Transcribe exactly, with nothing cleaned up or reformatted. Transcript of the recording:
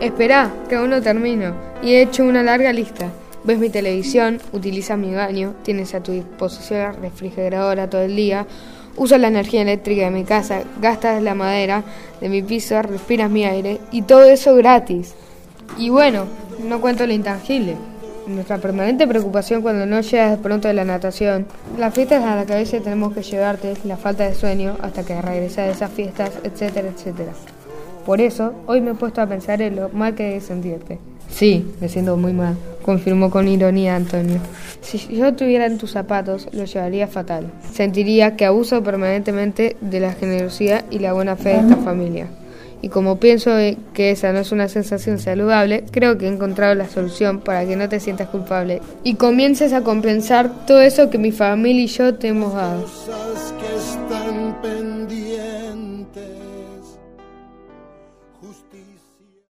Esperá, que aún no termino, y he hecho una larga lista. Ves mi televisión, utilizas mi baño, tienes a tu disposición la refrigeradora todo el día, usas la energía eléctrica de mi casa, gastas la madera de mi piso, respiras mi aire, y todo eso gratis. Y bueno, no cuento lo intangible. Nuestra permanente preocupación cuando no llegas pronto de la natación, las fiestas a las que a veces tenemos que llevarte, la falta de sueño hasta que regresas de esas fiestas, etcétera, etcétera. Por eso, hoy me he puesto a pensar en lo mal que debes sentirte. Sí, me siento muy mal, confirmó con ironía Antonio. Si yo estuviera en tus zapatos, lo llevaría fatal. Sentiría que abuso permanentemente de la generosidad y la buena fe de esta familia. Y como pienso que esa no es una sensación saludable, creo que he encontrado la solución para que no te sientas culpable y comiences a compensar todo eso que mi familia y yo te hemos dado. Cosas que están pendientes, justicia.